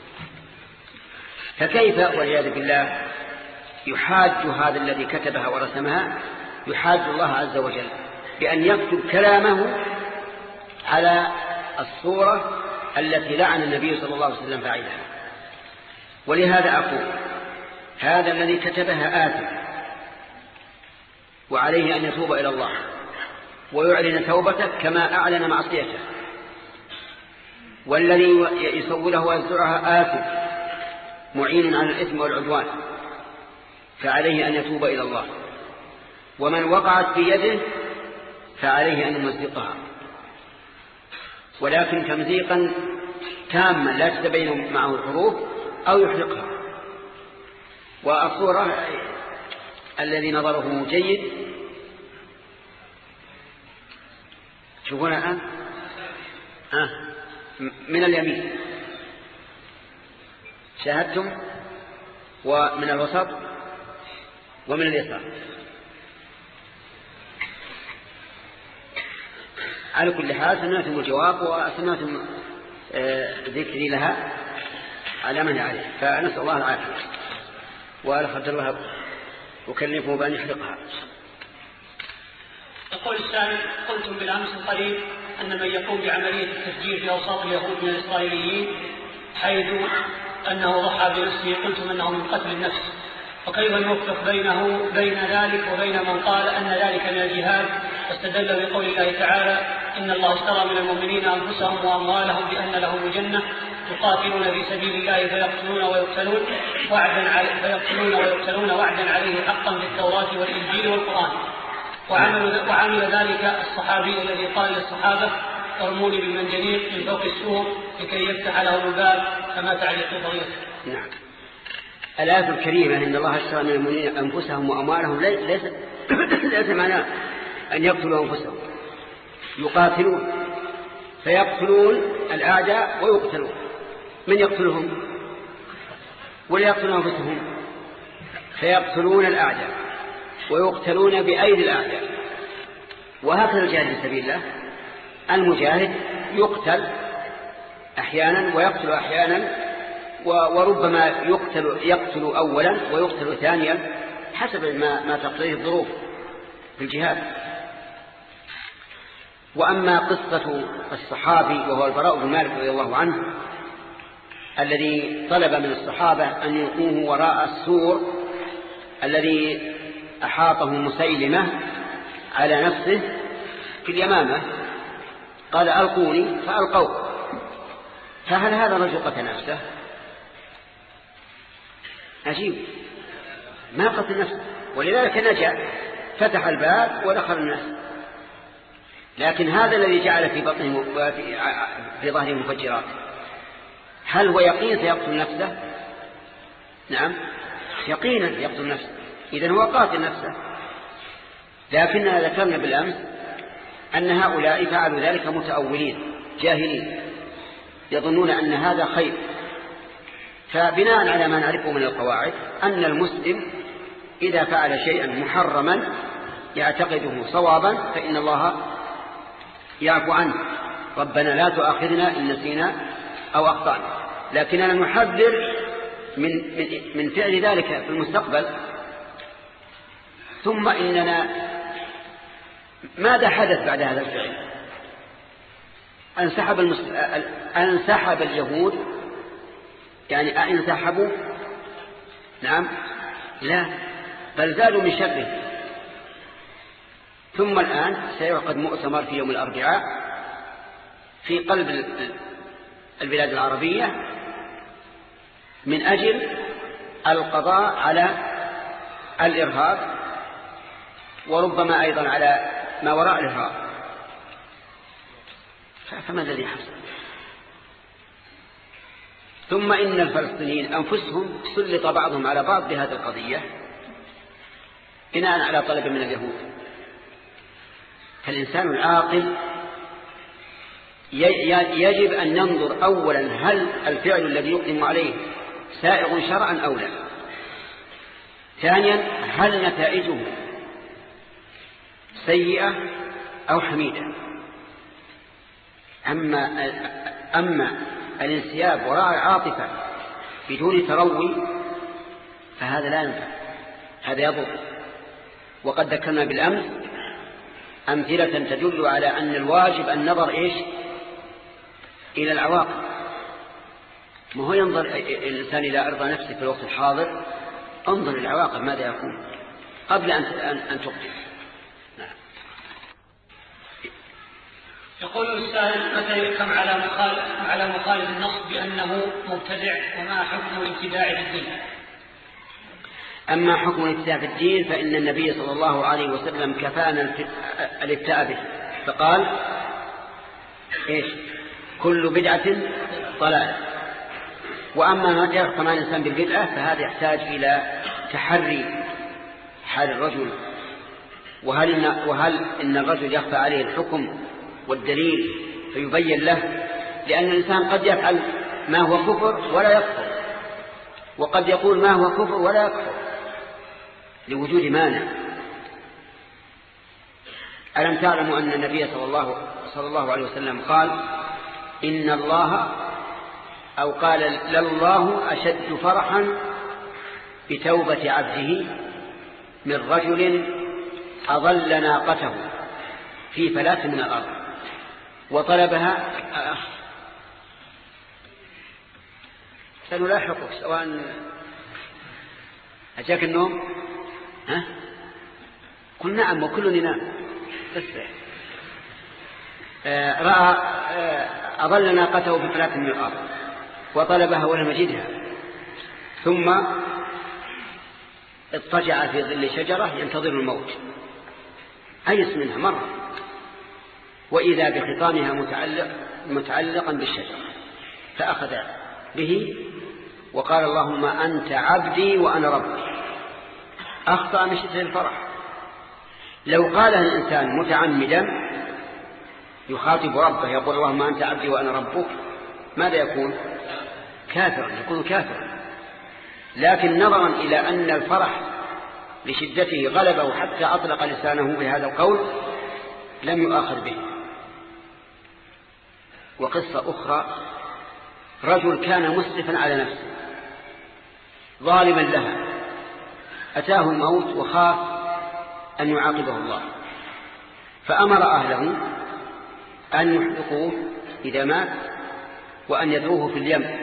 فكيف والعياذ بالله يحاج هذا الذي كتبها ورسمها، يحاج الله عز وجل بأن يكتب كلامه على الصورة التي لعن النبي صلى الله عليه وسلم فاعلها. ولهذا أقول هذا الذي كتبها آثم، وعليه أن يتوب إلى الله ويعلن توبته كما أعلن معصيته، والذي يسوله ويزرعها آثم معين على الإثم والعدوان، فعليه أن يتوب إلى الله. ومن وقعت في يده فعليه أن يمزقها، ولكن تمزيقا تاما لا تتبين معه الحروف، أو يحرقها. والصورة الذي نظره جيد شوفون الآن آه. من اليمين شاهدتم، ومن الوسط، ومن اليسار. على كل حال سمعتم الجواب وسمعتم ذكري لها على من عليه، فنسأل الله العافية، ولا قدر الله أكلفه بأن يحرقها. يقول السائل: قلتم بالأمس القريب أن من يقوم بعملية التفجير في أوساط اليهود من الإسرائيليين حيث أنه ضحى بنفسه، قلتم أنه من قتل النفس، وكيف نوفق بينه بين ذلك وبين من قال أن ذلك من الجهاد، واستدل بقول الله تعالى: إن الله اشترى من المؤمنين أنفسهم وأموالهم بأن لهم الجنة يقاتلون في سبيل الله فيقتلون ويقتلون وعدا عليه فيقتلون ويقتلون وعدا عليه حقا في التوراة والإنجيل والقرآن. وعمل, وعمل ذلك الصحابي الذي قال للصحابة: ارموني بالمنجنيق من فوق السور لكي يفتح لهم الباب، فما تعليق فضيلته؟ نعم. الآية الكريمة: إن الله اشترى من المؤمنين أنفسهم وأموالهم ليس ليس معناه أن يقتلوا أنفسهم، يقاتلون فيقتلون الأعداء ويقتلون. من يقتلهم؟ ولا يقتلون أنفسهم؟ فيقتلون الأعداء ويقتلون بأيدي الأعداء. وهكذا الجاهد في سبيل الله، المجاهد يقتل أحيانا ويقتل أحيانا، وربما يقتل, يقتل أولا ويقتل ثانيا، حسب ما, ما تقتضيه الظروف في الجهاد. وأما قصة الصحابي وهو البراء بن مالك رضي الله عنه الذي طلب من الصحابة أن يلقوه وراء السور الذي أحاطه مسيلمة على نفسه في اليمامة، قال ألقوني فألقوه، فهل هذا الرجل قتل نفسه؟ عجيب، ما قتل نفسه، ولذلك نجا، فتح الباب ودخل الناس. لكن هذا الذي جعل في بطنه في ظهره مفجرات، هل هو يقين سيقتل نفسه؟ نعم يقينا يقتل نفسه، إذن هو قاتل نفسه. لكننا ذكرنا بالأمس أن هؤلاء فعلوا ذلك متأولين جاهلين يظنون أن هذا خير. فبناء على ما نعرفه من القواعد أن المسلم إذا فعل شيئا محرما يعتقده صوابا فإن الله يعفو عنه، ربنا لا تؤاخذنا إن نسينا أو أخطأنا، لكننا نحذر من, من, من فعل ذلك في المستقبل. ثم إننا ماذا حدث بعد هذا الفعل؟ انسحب, المسل... انسحب اليهود، يعني انسحبوا؟ نعم لا، بل زادوا من شره. ثم الآن سيعقد مؤتمر في يوم الأربعاء في قلب البلاد العربية من أجل القضاء على الإرهاب، وربما أيضا على ما وراء الإرهاب. فما الذي حصل؟ ثم إن الفلسطينيين أنفسهم سلط بعضهم على بعض بهذه القضية بناء على طلب من اليهود. فالإنسان العاقل يجب أن ينظر أولا هل الفعل الذي يقدم عليه سائغ شرعا أو لا، ثانيا هل نتائجه سيئة أو حميدة. أما, أما الانسياب وراء العاطفة بدون تروي فهذا لا ينفع، هذا يضر. وقد ذكرنا بالأمس أمثلة تدل على أن الواجب النظر إيش إلى العواقب. ما هو ينظر الإنسان إلى أرضى نفسه في الوقت الحاضر، انظر العواقب ماذا يكون قبل أن أن تقدم. نعم. يقول السائل متى يحكم على مخالف على مخالف النص بأنه مبتدع، وما حكم الابتداع في الدين؟ أما حكم الابتداع في الدين فإن النبي صلى الله عليه وسلم كفانا الابتداع به، فقال إيش؟ كل بدعة ضلالة. وأما ما يحكم على الإنسان بالبدعة فهذا يحتاج إلى تحري حال الرجل، وهل إن, وهل إن الرجل يخفى عليه الحكم والدليل فيبين له، لأن الإنسان قد يفعل ما هو كفر ولا يكفر، وقد يقول ما هو كفر ولا يكفر لوجود مانع. ألم تعلموا أن النبي صلى الله, صلى الله عليه وسلم قال إن الله أو قال لله أشد فرحا بتوبة عبده من رجل أضل ناقته في فلاة من الأرض وطلبها. سنلاحقك سواء أجاك النوم، ها؟ قل نعم وكل ننام. بس آه رأى آه أضل ناقته في فلاة من الأرض وطلبها ولم يجدها، ثم اضطجع في ظل شجرة ينتظر الموت، أيس منها مرة، وإذا بخطامها متعلق متعلقا بالشجرة، فأخذ به وقال اللهم أنت عبدي وأنا ربي. أخطأ من شدة الفرح. لو قالها الإنسان متعمدا يخاطب ربه يقول اللهم أنت عبدي وأنا ربك، ماذا يكون؟ كافرا، يكون كافرا. لكن نظرا إلى أن الفرح لشدته غلبه حتى أطلق لسانه بهذا القول لم يؤاخذ به. وقصة أخرى، رجل كان مسرفا على نفسه ظالما لها، أتاه الموت وخاف أن يعاقبه الله، فأمر أهله أن يحرقوه إذا مات وأن يذروه في اليم،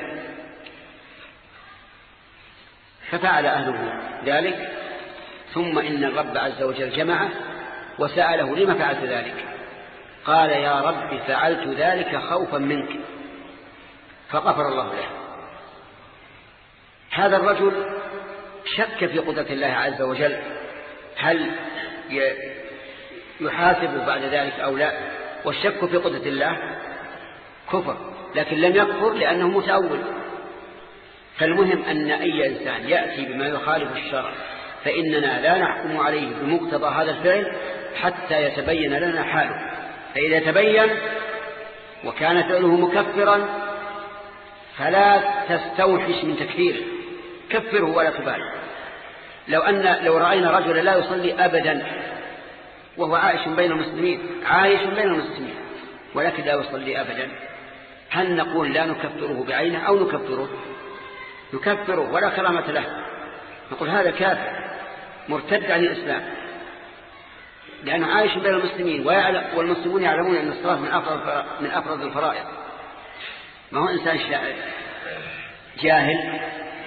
ففعل أهله ذلك. ثم إن الرب عز وجل جمعه وسأله: لما فعلت ذلك؟ قال: يا رب فعلت ذلك خوفا منك، فغفر الله له. هذا الرجل شك في قدرة الله عز وجل، هل يحاسب بعد ذلك أو لا، والشك في قدرة الله كفر، لكن لم يكفر لأنه متأول. فالمهم أن أي إنسان يأتي بما يخالف الشرع فإننا لا نحكم عليه بمقتضى هذا الفعل حتى يتبين لنا حاله، فإذا تبين وكان فعله مكفرا فلا تستوحش من تكفيره، كفره ولا تبالي. لو أن لو رأينا رجلا لا يصلي أبدا وهو عايش بين المسلمين عايش بين المسلمين ولكن لا يصلي أبدا، هل نقول لا نكفره بعينه أو نكفره؟ نكفره ولا كرامة له، نقول هذا كافر مرتد عن الإسلام لأنه عايش بين المسلمين والمسلمون يعلمون أن الصلاة من أفرض من أفرض الفرائض. ما هو إنسان جاهل.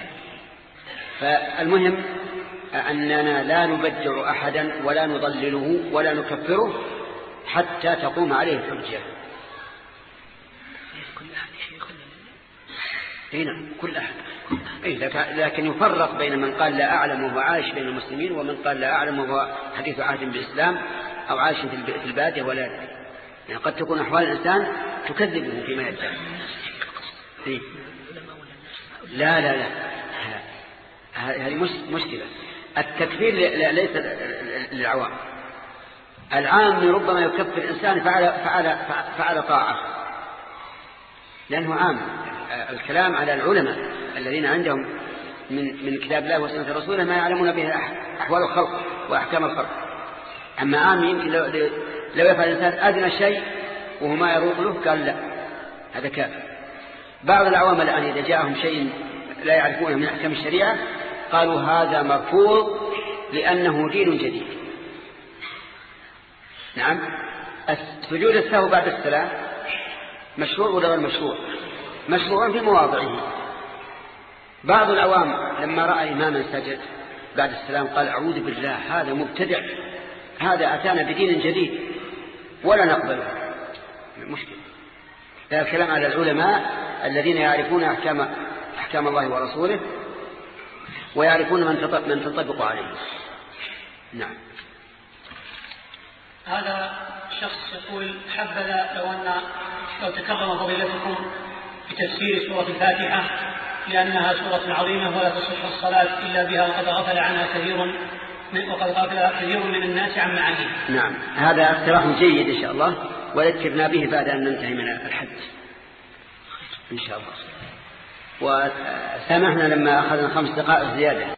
فالمهم أننا لا نبدع أحدا ولا نضلله ولا نكفره حتى تقوم عليه الحجة. هنا كل أحد، لكن يفرق بين من قال لا أعلم وهو عايش بين المسلمين ومن قال لا أعلم وهو حديث عهد بالإسلام أو عايش في البادية ولا يعني قد تكون أحوال الإنسان تكذبه فيما يدعي. لا لا لا هذه مشكلة. التكفير ليس للعوام، العام ربما يكفر إنسان فعل, فعل, فعل طاعة لأنه عام. الكلام على العلماء الذين عندهم من, من كتاب الله وسنة رسوله ما يعلمون به أحوال الخلق وأحكام الخلق. أما عام يمكن لو, لو يفعل الإنسان أدنى شيء وهو ما يروق له قال لا هذا كافر. بعض العوام الآن إذا جاءهم شيء لا يعرفونه من أحكام الشريعة قالوا هذا مرفوض لأنه دين جديد. نعم، سجود السهو بعد السلام مشروع ولا غير مشروع؟ مشروع في مواضعه. بعض العوام لما رأى إماما سجد بعد السلام قال أعوذ بالله هذا مبتدع، هذا أتانا بدين جديد ولا نقبله. مشكلة. هذا الكلام على العلماء الذين يعرفون أحكام أحكام الله ورسوله ويعرفون من تنطبق عليه. نعم. هذا شخص يقول حبذا لو أن لو تكرم فضيلتكم بتفسير سورة الفاتحة لأنها سورة عظيمة ولا تصح الصلاة إلا بها وقد غفل عنها كثير من وقد غفل كثير من الناس عن معانيها. نعم، هذا اقتراح جيد إن شاء الله وذكرنا به بعد أن ننتهي من الحج إن شاء الله. وسامحنا لما أخذنا خمس دقائق زيادة.